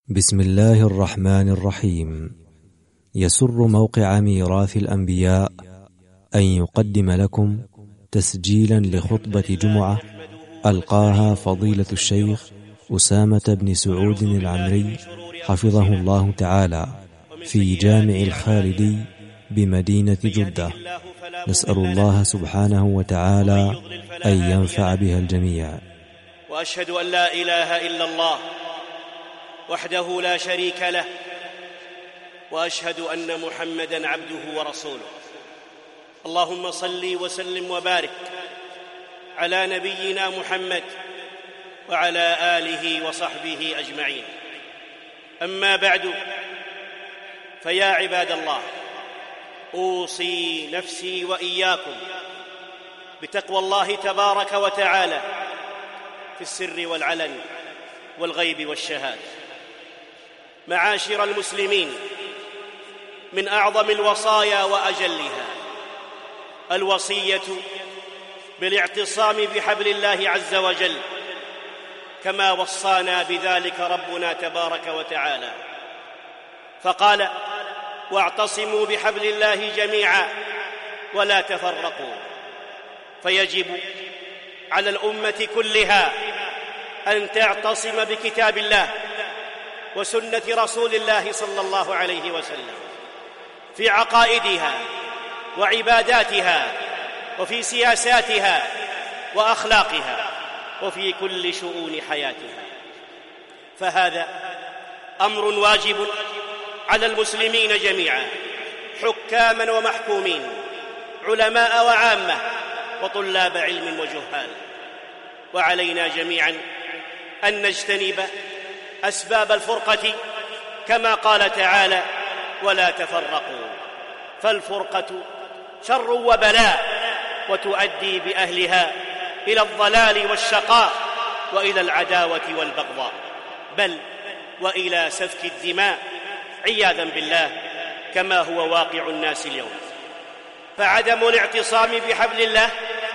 بسم الله الرحمن الرحيم. يسر موقع ميراث الأنبياء أن يقدم لكم تسجيلا لخطبة جمعة ألقاها فضيلة الشيخ أسامة بن سعود العمري حفظه الله تعالى في جامع الخالدي بمدينة جدة. نسأل الله سبحانه وتعالى أن ينفع بها الجميع. وأشهد أن لا إله إلا الله وحده لا شريك له، وأشهد أن محمدًا عبده ورسوله. اللهم صل وسلم وبارك على نبينا محمد وعلى آله وصحبه أجمعين. أما بعد، فيا عباد الله، أوصي نفسي وإياكم بتقوى الله تبارك وتعالى في السر والعلن والغيب والشهادة. معاشر المسلمين، من أعظم الوصايا وأجلها الوصية بالاعتصام بحبل الله عز وجل، كما وصانا بذلك ربنا تبارك وتعالى، فقال: واعتصموا بحبل الله جميعا ولا تفرقوا. فيجب على الأمة كلها أن تعتصم بكتاب الله وسنة رسول الله صلى الله عليه وسلم في عقائدها وعباداتها وفي سياساتها وأخلاقها وفي كل شؤون حياتها. فهذا أمر واجب على المسلمين جميعا، حكاما ومحكومين، علماء وعامة، وطلاب علم وجهال. وعلينا جميعا أن نجتنب أسباب الفرقة، كما قال تعالى: ولا تفرقوا. فالفرقة شر وبلاء، وتؤدي بأهلها إلى الضلال والشقاء وإلى العداوة والبغضاء، بل وإلى سفك الدماء عياذا بالله، كما هو واقع الناس اليوم. فعدم الاعتصام بحبل الله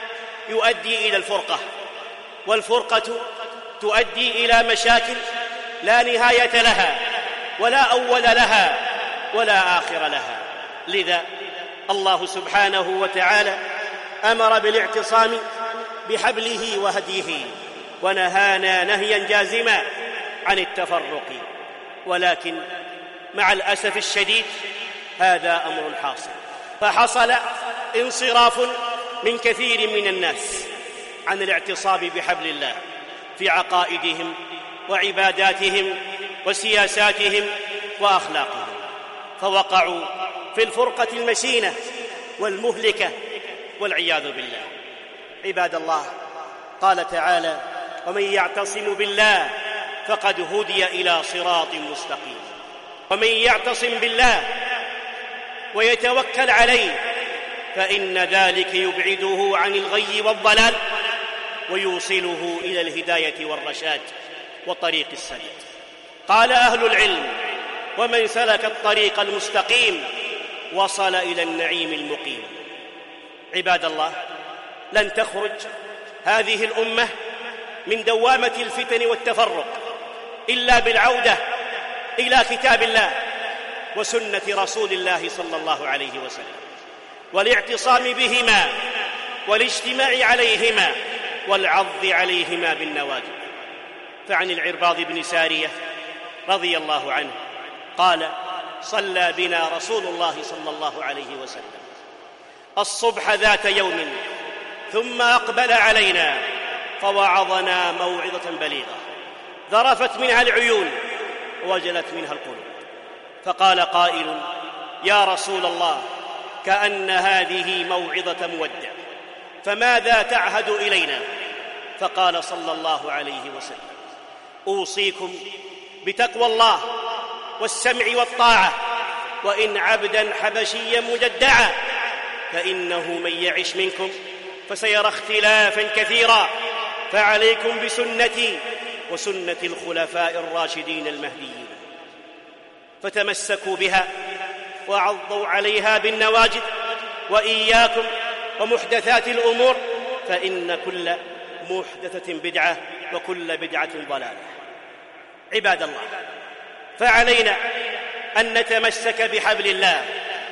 يؤدي إلى الفرقة، والفرقة تؤدي إلى مشاكل لا نهاية لها ولا أول لها ولا آخر لها. لذا الله سبحانه وتعالى أمر بالاعتصام بحبله وهديه، ونهانا نهيا جازما عن التفرق. ولكن مع الأسف الشديد هذا أمر حاصل، فحصل انصراف من كثير من الناس عن الاعتصام بحبل الله في عقائدهم وعباداتهم وسياساتهم وأخلاقهم، فوقعوا في الفرقة المشينة والمهلكة والعياذ بالله. عباد الله، قال تعالى: ومن يعتصم بالله فقد هدي إلى صراط مستقيم. ومن يعتصم بالله ويتوكل عليه فإن ذلك يبعده عن الغي والضلال ويوصله إلى الهداية والرشاد وطريق السداد. قال أهل العلم: ومن سلك الطريق المستقيم وصل إلى النعيم المقيم. عباد الله، لن تخرج هذه الأمة من دوامة الفتن والتفرق إلا بالعودة إلى كتاب الله وسنة رسول الله صلى الله عليه وسلم، والاعتصام بهما والاجتماع عليهما والعض عليهما بالنواجذ. فعن العرباض بن سارية رضي الله عنه قال: صلى بنا رسول الله صلى الله عليه وسلم الصبح ذات يوم، ثم أقبل علينا فوعظنا موعظة بليغة ذرفت منها العيون ووجلت منها القلوب. فقال قائل: يا رسول الله، كأن هذه موعظة مودع، فماذا تعهد إلينا؟ فقال صلى الله عليه وسلم: أوصيكم بتقوى الله والسمع والطاعة، وإن عبدا حبشيا مجدعا، فإنه من يعش منكم فسيرى اختلافا كثيرا، فعليكم بسنتي وسنة الخلفاء الراشدين المهديين، فتمسكوا بها وعضوا عليها بالنواجذ، وإياكم ومحدثات الأمور، فإن كل محدثة بدعة وكل بدعة ضلالة. عباد الله، فعلينا أن نتمسك بحبل الله،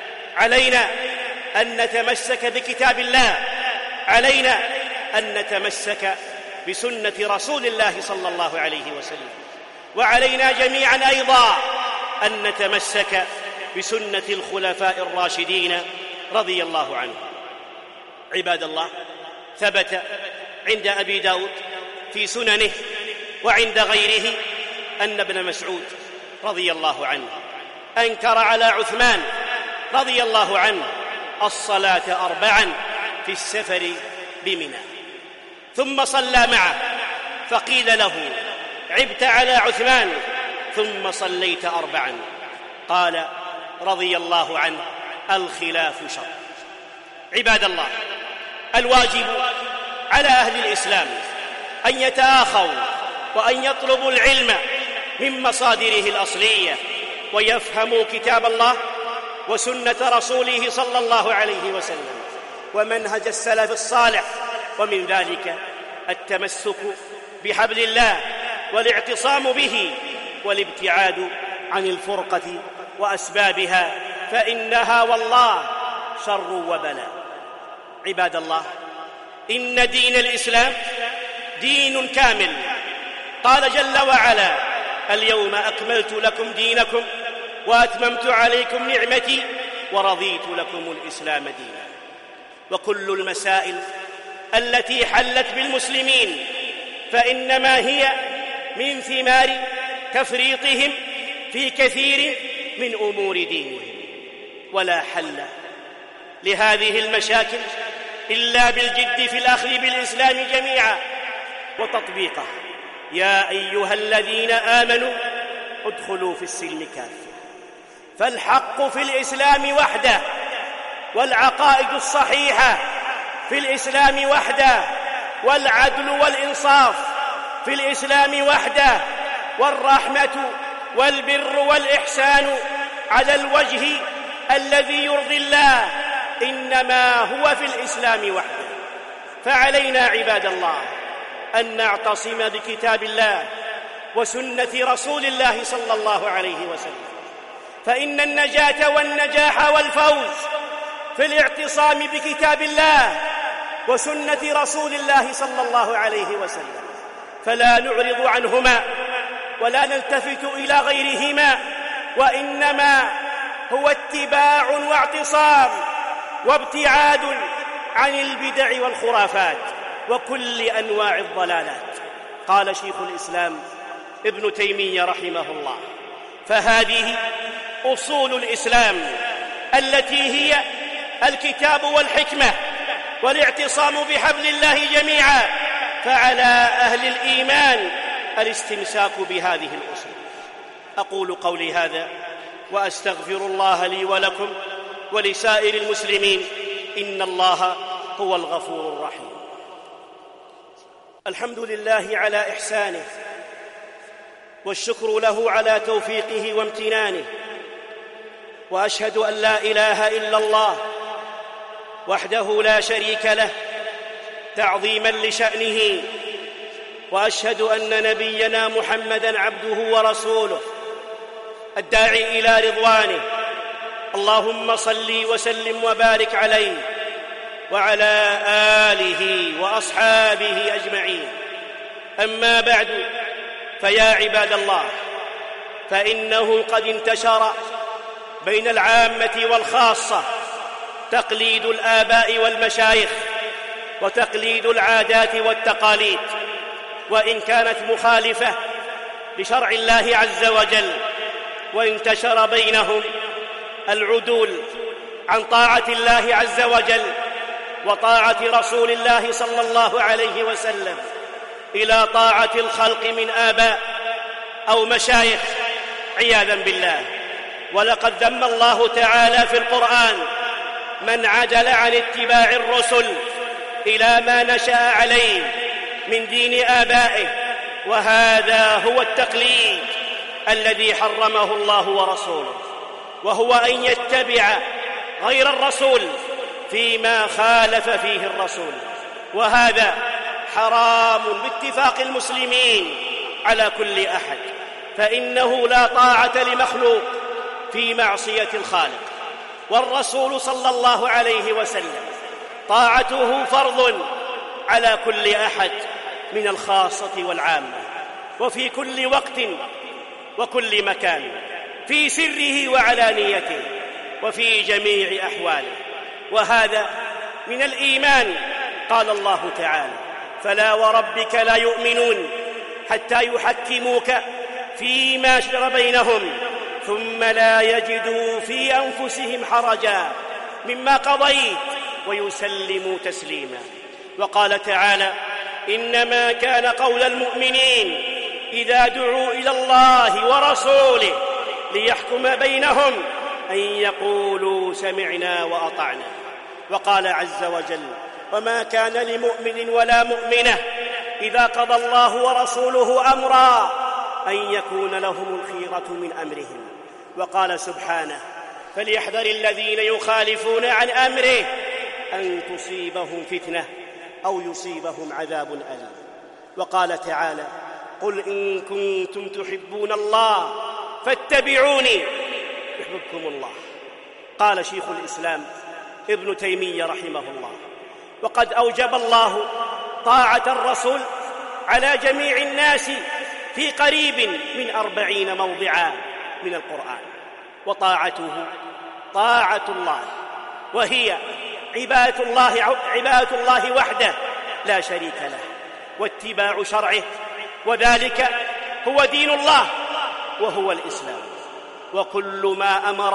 علينا أن نتمسك بكتاب الله، علينا أن نتمسك بسنة رسول الله صلى الله عليه وسلم، وعلينا جميعا أيضا أن نتمسك بسنة الخلفاء الراشدين رضي الله عنهم. عباد الله، ثبت عند أبي داود في سننه وعند غيره أن ابن مسعود رضي الله عنه أنكر على عثمان رضي الله عنه الصلاة 4 في السفر بمنى، ثم صلى معه فقيل له: عبت على عثمان ثم صليت 4؟ قال رضي الله عنه: الخلاف شر. عباد الله، الواجب على أهل الإسلام أن يتآخوا وأن يطلبوا العلم من مصادره الأصلية، ويفهموا كتاب الله وسنة رسوله صلى الله عليه وسلم ومنهج السلف الصالح، ومن ذلك التمسك بحبل الله والاعتصام به والابتعاد عن الفرقة وأسبابها، فإنها والله شر وبلاء. عباد الله، إن دين الإسلام دين كامل، قال جل وعلا: اليوم أكملت لكم دينكم وأتممت عليكم نعمتي ورضيت لكم الإسلام دينا. وكل المسائل التي حلت بالمسلمين فإنما هي من ثمار تفريطهم في كثير من أمور دينهم، ولا حل لهذه المشاكل إلا بالجد في الأخذ بالإسلام جميعا وتطبيقه. يا أيها الذين آمنوا ادخلوا في السلم كافة، فالحق في الإسلام وحده، والعقائد الصحيحة في الإسلام وحده، والعدل والإنصاف في الإسلام وحده، والرحمة والبر والإحسان على الوجه الذي يرضي الله إنما هو في الإسلام وحده. فعلينا عباد الله أن نعتصم بكتاب الله وسنة رسول الله صلى الله عليه وسلم، فإن النجاة والنجاح والفوز في الاعتصام بكتاب الله وسنة رسول الله صلى الله عليه وسلم، فلا نعرض عنهما ولا نلتفت إلى غيرهما، وإنما هو اتباع واعتصام وابتعاد عن البدع والخرافات وكل أنواع الضلالات. قال شيخ الإسلام ابن تيمية رحمه الله: فهذه أصول الإسلام التي هي الكتاب والحكمة والاعتصام بحبل الله جميعا، فعلى أهل الإيمان الاستمساك بهذه الأصول. أقول قولي هذا وأستغفر الله لي ولكم ولسائر المسلمين، إن الله هو الغفور الرحيم. الحمد لله على إحسانه، والشكر له على توفيقه وامتنانه، وأشهد أن لا إله إلا الله وحده لا شريك له تعظيما لشأنه، وأشهد أن نبينا محمدًا عبده ورسوله الداعي إلى رضوانه. اللهم صل وسلم وبارك عليه وعلى آله وأصحابه أجمعين. أما بعد، فيا عباد الله، فإنه قد انتشر بين العامة والخاصة تقليد الآباء والمشايخ وتقليد العادات والتقاليد، وإن كانت مخالفة لشرع الله عز وجل، وانتشر بينهم العدول عن طاعة الله عز وجل وطاعة رسول الله صلى الله عليه وسلم إلى طاعة الخلق من آباء أو مشايخ عياذا بالله. ولقد ذم الله تعالى في القرآن من عدل عن اتباع الرسل إلى ما نشأ عليه من دين آبائه، وهذا هو التقليد الذي حرمه الله ورسوله، وهو أن يتبع غير الرسول فيما خالف فيه الرسول، وهذا حرام باتفاق المسلمين على كل أحد. فإنه لا طاعة لمخلوق في معصية الخالق، والرسول صلى الله عليه وسلم طاعته فرض على كل أحد من الخاصة والعامة، وفي كل وقت وكل مكان، في سره وعلانيته، وفي جميع أحواله. وهذا من الإيمان. قال الله تعالى: فلا وربك لا يؤمنون حتى يحكموك فيما شجر بينهم ثم لا يجدوا في أنفسهم حرجا مما قضيت ويسلموا تسليما. وقال تعالى: إنما كان قول المؤمنين إذا دعوا إلى الله ورسوله ليحكم بينهم أن يقولوا سمعنا وأطعنا. وقال عز وجل: وما كان لمؤمن ولا مؤمنة إذا قضى الله ورسوله أمرا أن يكون لهم الخيرة من أمرهم. وقال سبحانه: فليحذر الذين يخالفون عن أمره أن تصيبهم فتنة أو يصيبهم عذاب أليم. وقال تعالى: قل إن كنتم تحبون الله فاتبعوني يحببكم الله. قال شيخ الإسلام ابن تيمية رحمه الله: وقد أوجب الله طاعة الرسول على جميع الناس في قريب من 40 موضعا من القرآن، وطاعته طاعة الله، وهي عبادة الله وحده لا شريك له، واتباع شرعه، وذلك هو دين الله وهو الإسلام. وكل ما أمر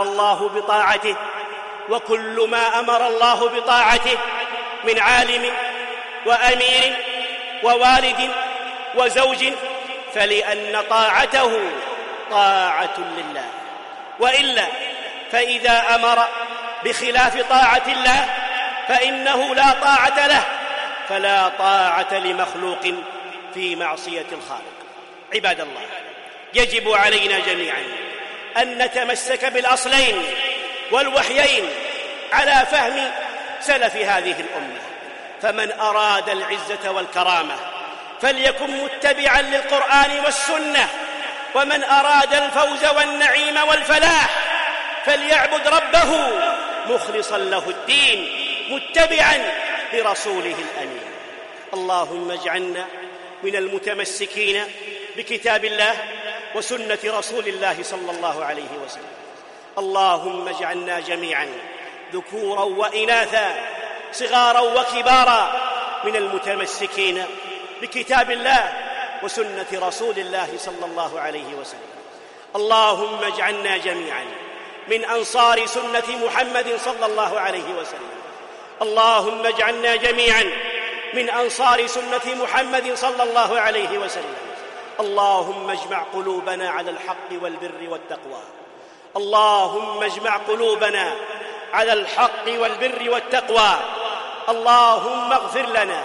الله بطاعته من عالم وأمير ووالد وزوج فلأن طاعته طاعة لله، وإلا فإذا أمر بخلاف طاعة الله فإنه لا طاعة له، فلا طاعة لمخلوق في معصية الخالق. عباد الله، يجب علينا جميعا أن نتمسك بالأصلين والوحيين على فهم سلف هذه الأمة. فمن أراد العزة والكرامة فليكن متبعا للقرآن والسنة، ومن أراد الفوز والنعيم والفلاح فليعبد ربه مخلصا له الدين متبعا لرسوله الأمين. اللهم اجعلنا من المتمسكين بكتاب الله وسنة رسول الله صلى الله عليه وسلم. اللهم اجعلنا جميعا ذكورا وإناثا صغارا وكبارا من المتمسكين بكتاب الله وسنة رسول الله صلى الله عليه وسلم. اللهم اجعلنا جميعا من أنصار سنة محمد صلى الله عليه وسلم. اللهم اجعلنا جميعا من أنصار سنة محمد صلى الله عليه وسلم. اللهم اجمع قلوبنا على الحق والبر والتقوى. اللهم اجمع قلوبنا على الحق والبر والتقوى. اللهم اغفر لنا،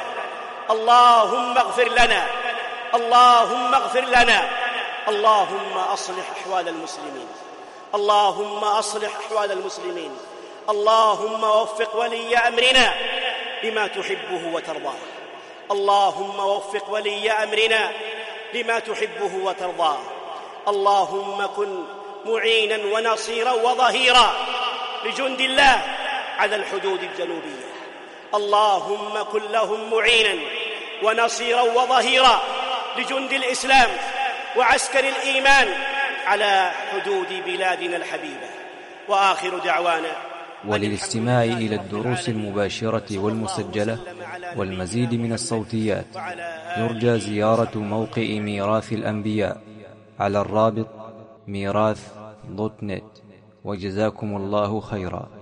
اللهم اغفر لنا، اللهم اغفر لنا. اللهم أصلح أحوال المسلمين، اللهم أصلح أحوال المسلمين. اللهم وفق ولي أمرنا لما تحبه وترضاه. اللهم وفق ولي أمرنا لما تحبه وترضاه. اللهم كن معينا ونصيرا وظهيرا لجند الله على الحدود الجنوبية. اللهم كن لهم معينا ونصيرا وظهيرا لجند الإسلام وعسكر الإيمان على حدود بلادنا الحبيبة. وآخر دعوانا. وللاستماع إلى الدروس المباشرة والمسجلة والمزيد من الصوتيات يرجى زيارة موقع ميراث الأنبياء على الرابط ميراث.net. وجزاكم الله خيرا.